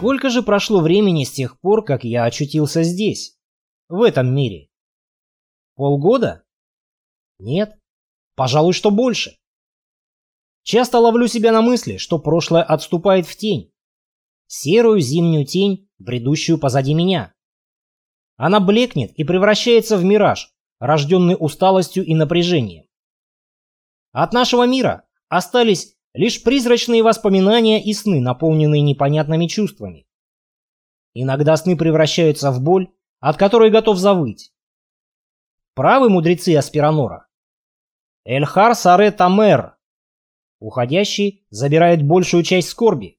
Сколько же прошло времени с тех пор, как я очутился здесь, в этом мире? Полгода? Нет, пожалуй, что больше. Часто ловлю себя на мысли, что прошлое отступает в тень. Серую зимнюю тень, бредущую позади меня. Она блекнет и превращается в мираж, рожденный усталостью и напряжением. От нашего мира остались лишь призрачные воспоминания и сны, наполненные непонятными чувствами. Иногда сны превращаются в боль, от которой готов завыть. Правы мудрецы Аспиранора. Эльхар Саре Тамер. Уходящий забирает большую часть скорби.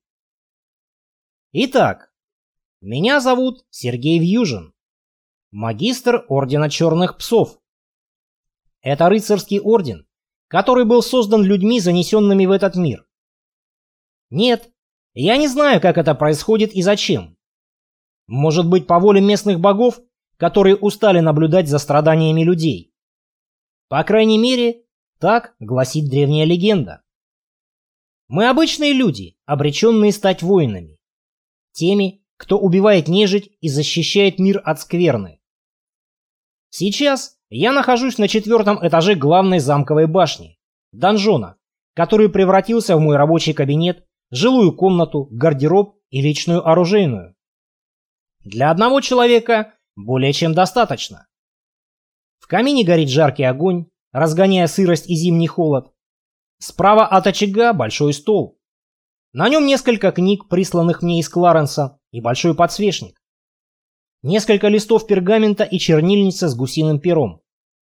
Итак, меня зовут Сергей Вьюжин, магистр Ордена Черных Псов. Это рыцарский орден, который был создан людьми, занесенными в этот мир. Нет, я не знаю, как это происходит и зачем. Может быть, по воле местных богов, которые устали наблюдать за страданиями людей. По крайней мере, так гласит древняя легенда. Мы обычные люди, обреченные стать воинами. Теми, кто убивает нежить и защищает мир от скверны. Сейчас я нахожусь на 4-м этаже главной замковой башни, донжона, который превратился в мой рабочий кабинет, жилую комнату, гардероб и личную оружейную. Для одного человека более чем достаточно. В камине горит жаркий огонь, разгоняя сырость и зимний холод. Справа от очага большой стол. На нем несколько книг, присланных мне из Кларенса, и большой подсвечник. Несколько листов пергамента и чернильница с гусиным пером.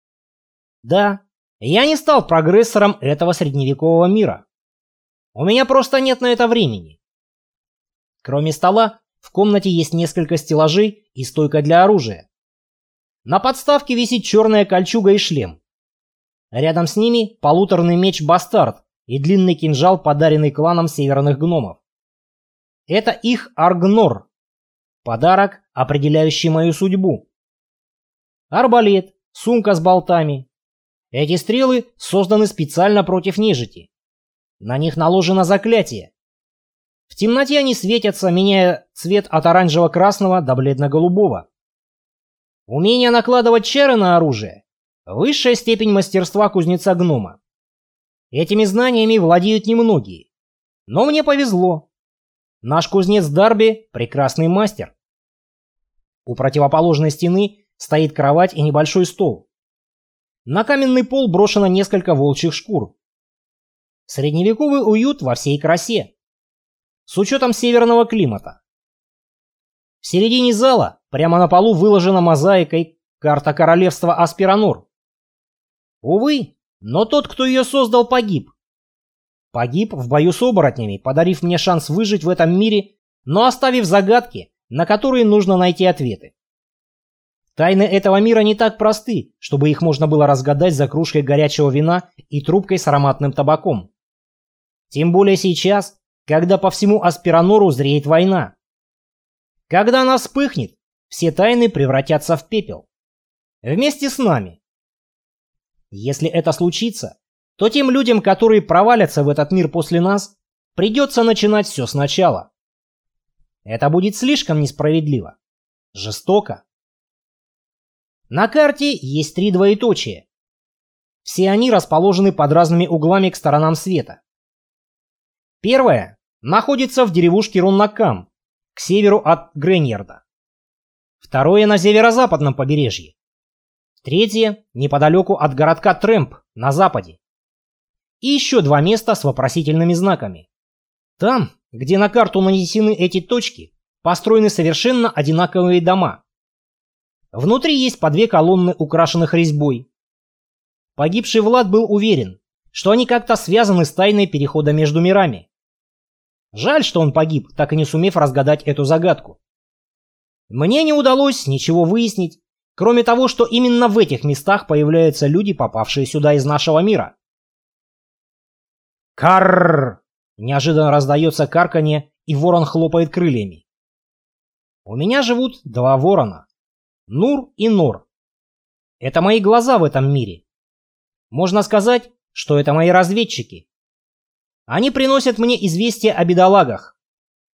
Да, я не стал прогрессором этого средневекового мира. У меня просто нет на это времени. Кроме стола, в комнате есть несколько стеллажей и стойка для оружия. На подставке висит черная кольчуга и шлем. Рядом с ними полуторный меч-бастард и длинный кинжал, подаренный кланом северных гномов. Это их Аргнор. Подарок, определяющий мою судьбу. Арбалет, сумка с болтами. Эти стрелы созданы специально против нежити. На них наложено заклятие. В темноте они светятся, меняя цвет от оранжево-красного до бледно-голубого. Умение накладывать чары на оружие – высшая степень мастерства кузнеца-гнома. Этими знаниями владеют немногие. Но мне повезло. Наш кузнец Дарби – прекрасный мастер. У противоположной стены стоит кровать и небольшой стол. На каменный пол брошено несколько волчьих шкур. Средневековый уют во всей красе. С учетом северного климата. В середине зала, прямо на полу, выложена мозаикой карта королевства Аспиранор. Увы, но тот, кто ее создал, погиб. Погиб в бою с оборотнями, подарив мне шанс выжить в этом мире, но оставив загадки, на которые нужно найти ответы. Тайны этого мира не так просты, чтобы их можно было разгадать за кружкой горячего вина и трубкой с ароматным табаком. Тем более сейчас, когда по всему Аспиранору зреет война. Когда она вспыхнет, все тайны превратятся в пепел. Вместе с нами. Если это случится, то тем людям, которые провалятся в этот мир после нас, придется начинать все сначала. Это будет слишком несправедливо. Жестоко. На карте есть 3 двоеточия. Все они расположены под разными углами к сторонам света. Первое находится в деревушке Роннакам, к северу от Греньярда. Второе на северо-западном побережье. Третье неподалеку от городка Трэмп на западе. И еще 2 места с вопросительными знаками. Там, где на карту нанесены эти точки, построены совершенно одинаковые дома. Внутри есть по 2 колонны, украшенных резьбой. Погибший Влад был уверен, что они как-то связаны с тайной перехода между мирами. Жаль, что он погиб, так и не сумев разгадать эту загадку. Мне не удалось ничего выяснить, кроме того, что именно в этих местах появляются люди, попавшие сюда из нашего мира. Карр! Неожиданно раздается карканье, и ворон хлопает крыльями. У меня живут 2 ворона. Нур и Нор. Это мои глаза в этом мире. Можно сказать, что это мои разведчики. Они приносят мне известия о бедолагах.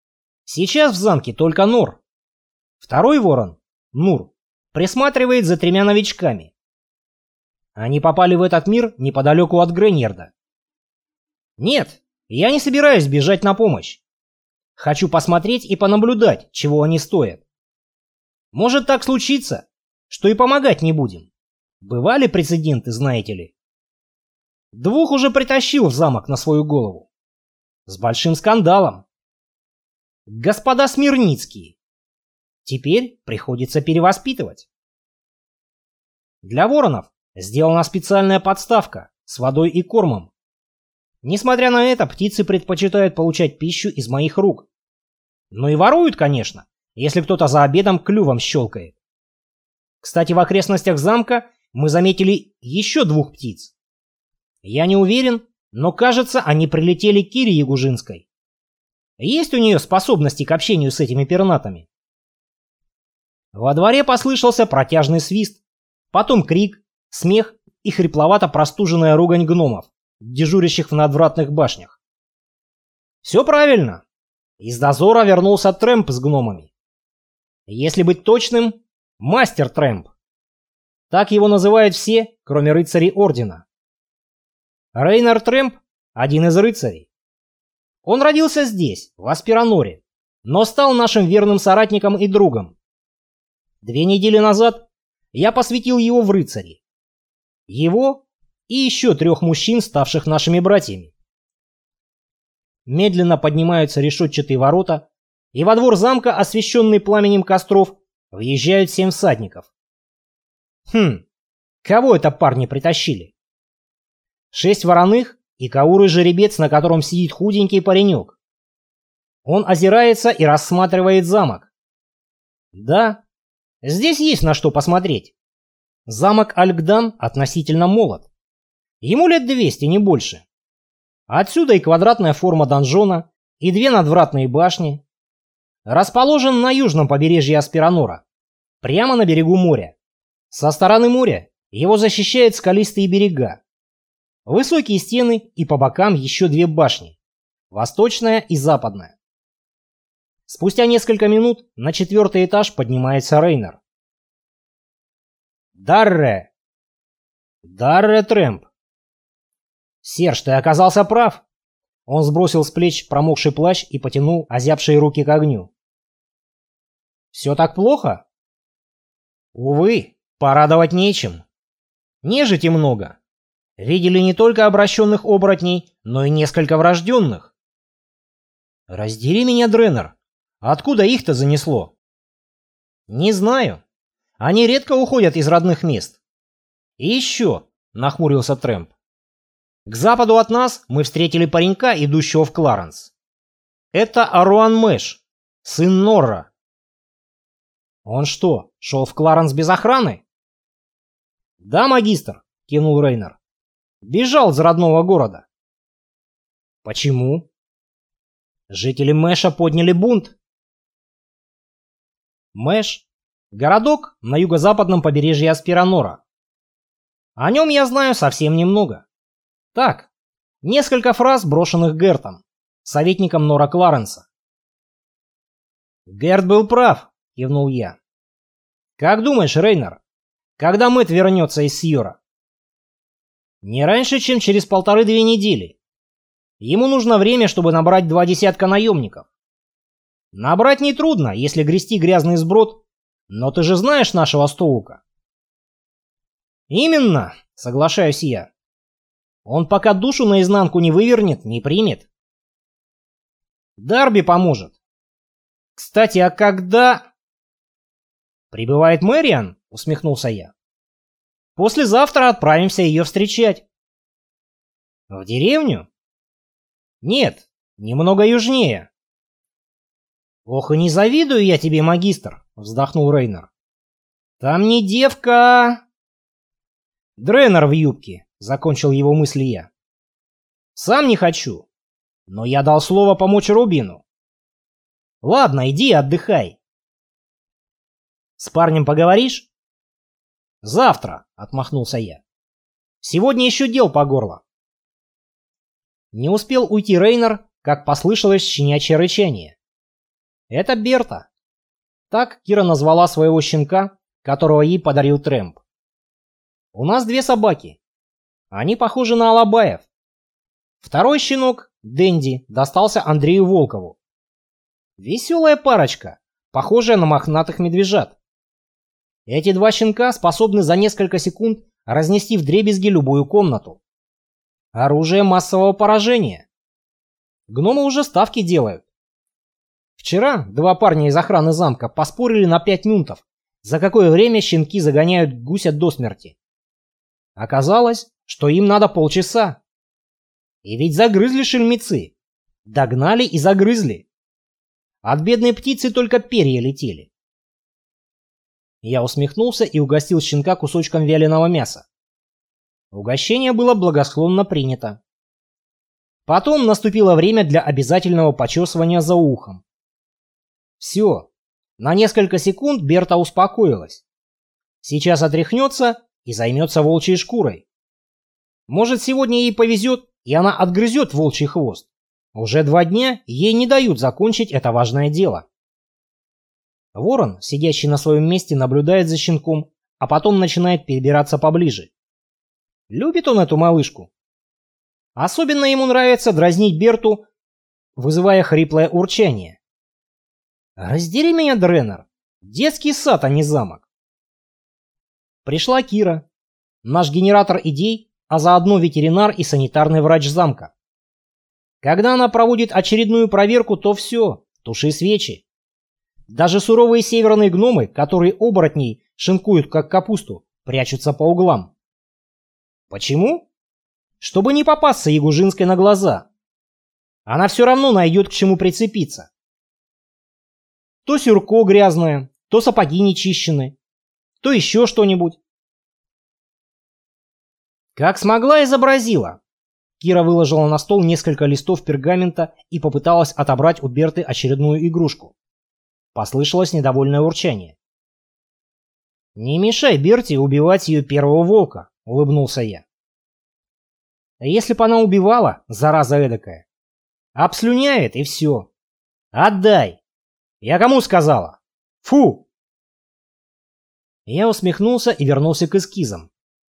Сейчас в замке только Нор. Второй ворон, Нур, присматривает за 3 новичками. Они попали в этот мир неподалеку от Греньерда. Нет, я не собираюсь бежать на помощь. Хочу посмотреть и понаблюдать, чего они стоят. Может так случиться, что и помогать не будем. Бывали прецеденты, знаете ли. 2 уже притащил в замок на свою голову. С большим скандалом. Господа Смирницкие. Теперь приходится перевоспитывать. Для воронов сделана специальная подставка с водой и кормом. Несмотря на это, птицы предпочитают получать пищу из моих рук. Но и воруют, конечно, если кто-то за обедом клювом щелкает. Кстати, в окрестностях замка мы заметили еще 2 птиц. Я не уверен, но кажется, они прилетели к Кире Ягужинской. Есть у нее способности к общению с этими пернатами. Во дворе послышался протяжный свист, потом крик, смех и хрипловато-простуженная ругань гномов, дежурящих в надвратных башнях. Все правильно. Из дозора вернулся Трэмп с гномами. Если быть точным, мастер Трэмп. Так его называют все, кроме рыцарей Ордена. Рейнар Трэмп – один из рыцарей. Он родился здесь, в Аспираноре, но стал нашим верным соратником и другом. 2 недели назад я посвятил его в рыцари. Его и еще 3 мужчин, ставших нашими братьями. Медленно поднимаются решетчатые ворота, и во двор замка, освещенный пламенем костров, въезжают 7 всадников. Кого это парни притащили? 6 вороных и каурый жеребец, на котором сидит худенький паренек. Он озирается и рассматривает замок. Да, здесь есть на что посмотреть. Замок Алькдан относительно молод. Ему лет 200, не больше. Отсюда и квадратная форма донжона, и 2 надвратные башни. Расположен на южном побережье Аспиранора, прямо на берегу моря. Со стороны моря его защищают скалистые берега. Высокие стены и по бокам еще 2 башни, восточная и западная. Спустя несколько минут на 4-й этаж поднимается Рейнар. Дарре Трэмп. Серж, ты оказался прав. Он сбросил с плеч промокший плащ и потянул озябшие руки к огню. Все так плохо? Увы, порадовать нечем. Нежити много. Видели не только обращенных оборотней, но и несколько врожденных. Раздери меня, Дренер. Откуда их-то занесло? Не знаю. Они редко уходят из родных мест. И еще, нахмурился Трэмп. К западу от нас мы встретили паренька, идущего в Кларенс. Это Аруан Мэш, сын Норра. Он что, шел в Кларенс без охраны? Да, магистр, кивнул Рейнар. Бежал из родного города. Почему? Жители Мэша подняли бунт. Мэш — городок на юго-западном побережье Аспиранора. О нем я знаю совсем немного. Так, несколько фраз, брошенных Гертом, советником Нора Кларенса. Герт был прав, кивнул я. Как думаешь, Рейнар, когда Мэтт вернется из Сьора? Не раньше, чем через 1,5-2 недели. Ему нужно время, чтобы набрать 2 десятка наемников. Набрать нетрудно, если грести грязный сброд, но ты же знаешь нашего Стоука. Именно, соглашаюсь я. Он пока душу наизнанку не вывернет, не примет. Дарби поможет. Кстати, а когда... Прибывает Мэриан, усмехнулся я. Послезавтра отправимся ее встречать. В деревню? Нет, немного южнее. Ох, и не завидую я тебе, магистр, вздохнул Рейнар. Там не девка... Дренер в юбке, закончил его мысли я. Сам не хочу, но я дал слово помочь Рубину. Ладно, иди отдыхай. С парнем поговоришь? Завтра, отмахнулся я. Сегодня еще дел по горло. Не успел уйти Рейнар, как послышалось щенячье рычание. Это Берта. Так Кира назвала своего щенка, которого ей подарил Трэмп. У нас две собаки. Они похожи на алабаев. Второй щенок, Дэнди, достался Андрею Волкову. Веселая парочка, похожая на мохнатых медвежат. Эти два щенка способны за несколько секунд разнести вдребезги любую комнату. Оружие массового поражения. Гномы уже ставки делают. Вчера два парня из охраны замка поспорили на 5 мюнтов, за какое время щенки загоняют гуся до смерти. Оказалось, что им надо полчаса. И ведь загрызли шельмецы. Догнали и загрызли. От бедной птицы только перья летели. Я усмехнулся и угостил щенка кусочком вяленого мяса. Угощение было благосклонно принято. Потом наступило время для обязательного почесывания за ухом. Все. На несколько секунд Берта успокоилась. Сейчас отряхнется и займется волчьей шкурой. Может, сегодня ей повезет, и она отгрызет волчий хвост. Уже 2 дня ей не дают закончить это важное дело. Ворон, сидящий на своем месте, наблюдает за щенком, а потом начинает перебираться поближе. Любит он эту малышку. Особенно ему нравится дразнить Берту, вызывая хриплое урчание. Раздери меня, Дренер. Детский сад, а не замок. Пришла Кира, наш генератор идей, а заодно ветеринар и санитарный врач замка. Когда она проводит очередную проверку, то все, туши свечи. Даже суровые северные гномы, которые оборотней шинкуют как капусту, прячутся по углам. Почему? Чтобы не попасться Ягужинской на глаза. Она все равно найдет к чему прицепиться. То сюрко грязное, то сапоги нечищены, то еще что-нибудь. Как смогла, изобразила. Кира выложила на стол несколько листов пергамента и попыталась отобрать у Берты очередную игрушку. Послышалось недовольное урчание. «Не мешай Берте убивать ее первого волка», — улыбнулся я. «Если б она убивала, зараза эдакая, обслюняет и все. Отдай! Я кому сказала? Фу!» Я усмехнулся и вернулся к эскизам.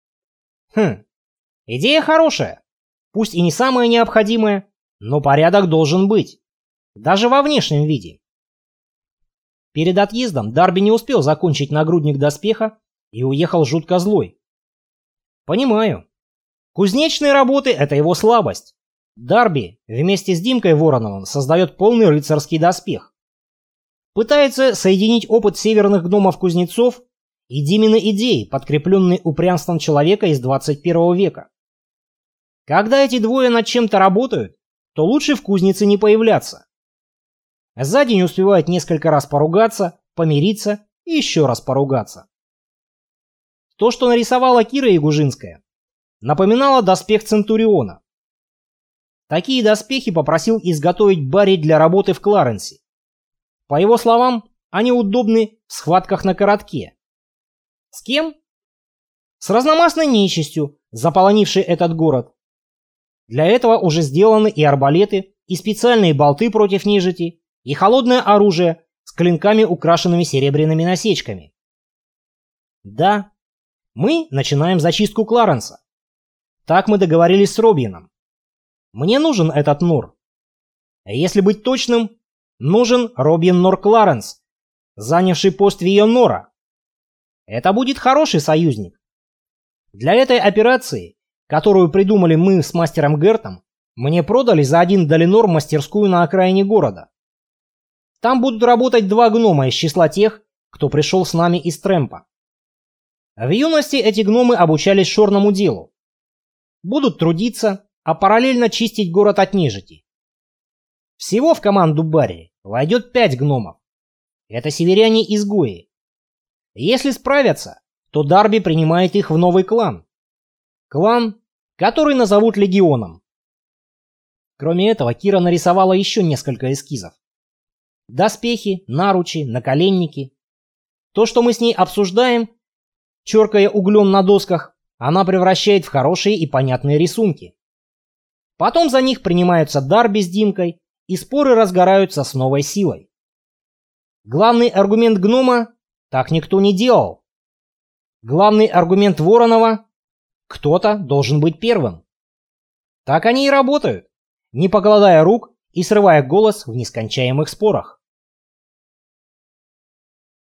Идея хорошая. Пусть и не самая необходимая, но порядок должен быть. Даже во внешнем виде. Перед отъездом Дарби не успел закончить нагрудник доспеха и уехал жутко злой. Понимаю. Кузнечные работы — это его слабость. Дарби вместе с Димкой Вороновым создает полный рыцарский доспех. Пытается соединить опыт северных гномов-кузнецов и Димины идеи, подкрепленные упрямством человека из 21 века. Когда эти двое над чем-то работают, то лучше в кузнице не появляться. За день успевают несколько раз поругаться, помириться и еще раз поругаться. То, что нарисовала Кира Ягужинская, напоминало доспех Центуриона. Такие доспехи попросил изготовить Барри для работы в Кларенсе. По его словам, они удобны в схватках на коротке. С кем? С разномастной нечистью, заполонившей этот город. Для этого уже сделаны и арбалеты, и специальные болты против нежити, и холодное оружие с клинками, украшенными серебряными насечками. Да, мы начинаем зачистку Кларенса. Так мы договорились с Робином. Мне нужен этот Нор. Если быть точным, нужен Робин Нор Кларенс, занявший пост Вио Нора. Это будет хороший союзник. Для этой операции, которую придумали мы с мастером Гертом, мне продали за 1 долинор мастерскую на окраине города. Там будут работать 2 гнома из числа тех, кто пришел с нами из Трэмпа. В юности эти гномы обучались шорному делу. Будут трудиться, а параллельно чистить город от нежити. Всего в команду Барри войдет 5 гномов. Это северяне-изгои. Если справятся, то Дарби принимает их в новый клан. Клан, который назовут Легионом. Кроме этого, Кира нарисовала еще несколько эскизов. Доспехи, наручи, наколенники. То, что мы с ней обсуждаем, черкая углем на досках, она превращает в хорошие и понятные рисунки. Потом за них принимаются Дарби с Димкой, и споры разгораются с новой силой. Главный аргумент Гнома — так никто не делал. Главный аргумент Воронова — кто-то должен быть первым. Так они и работают, не покладая рук и срывая голос в нескончаемых спорах.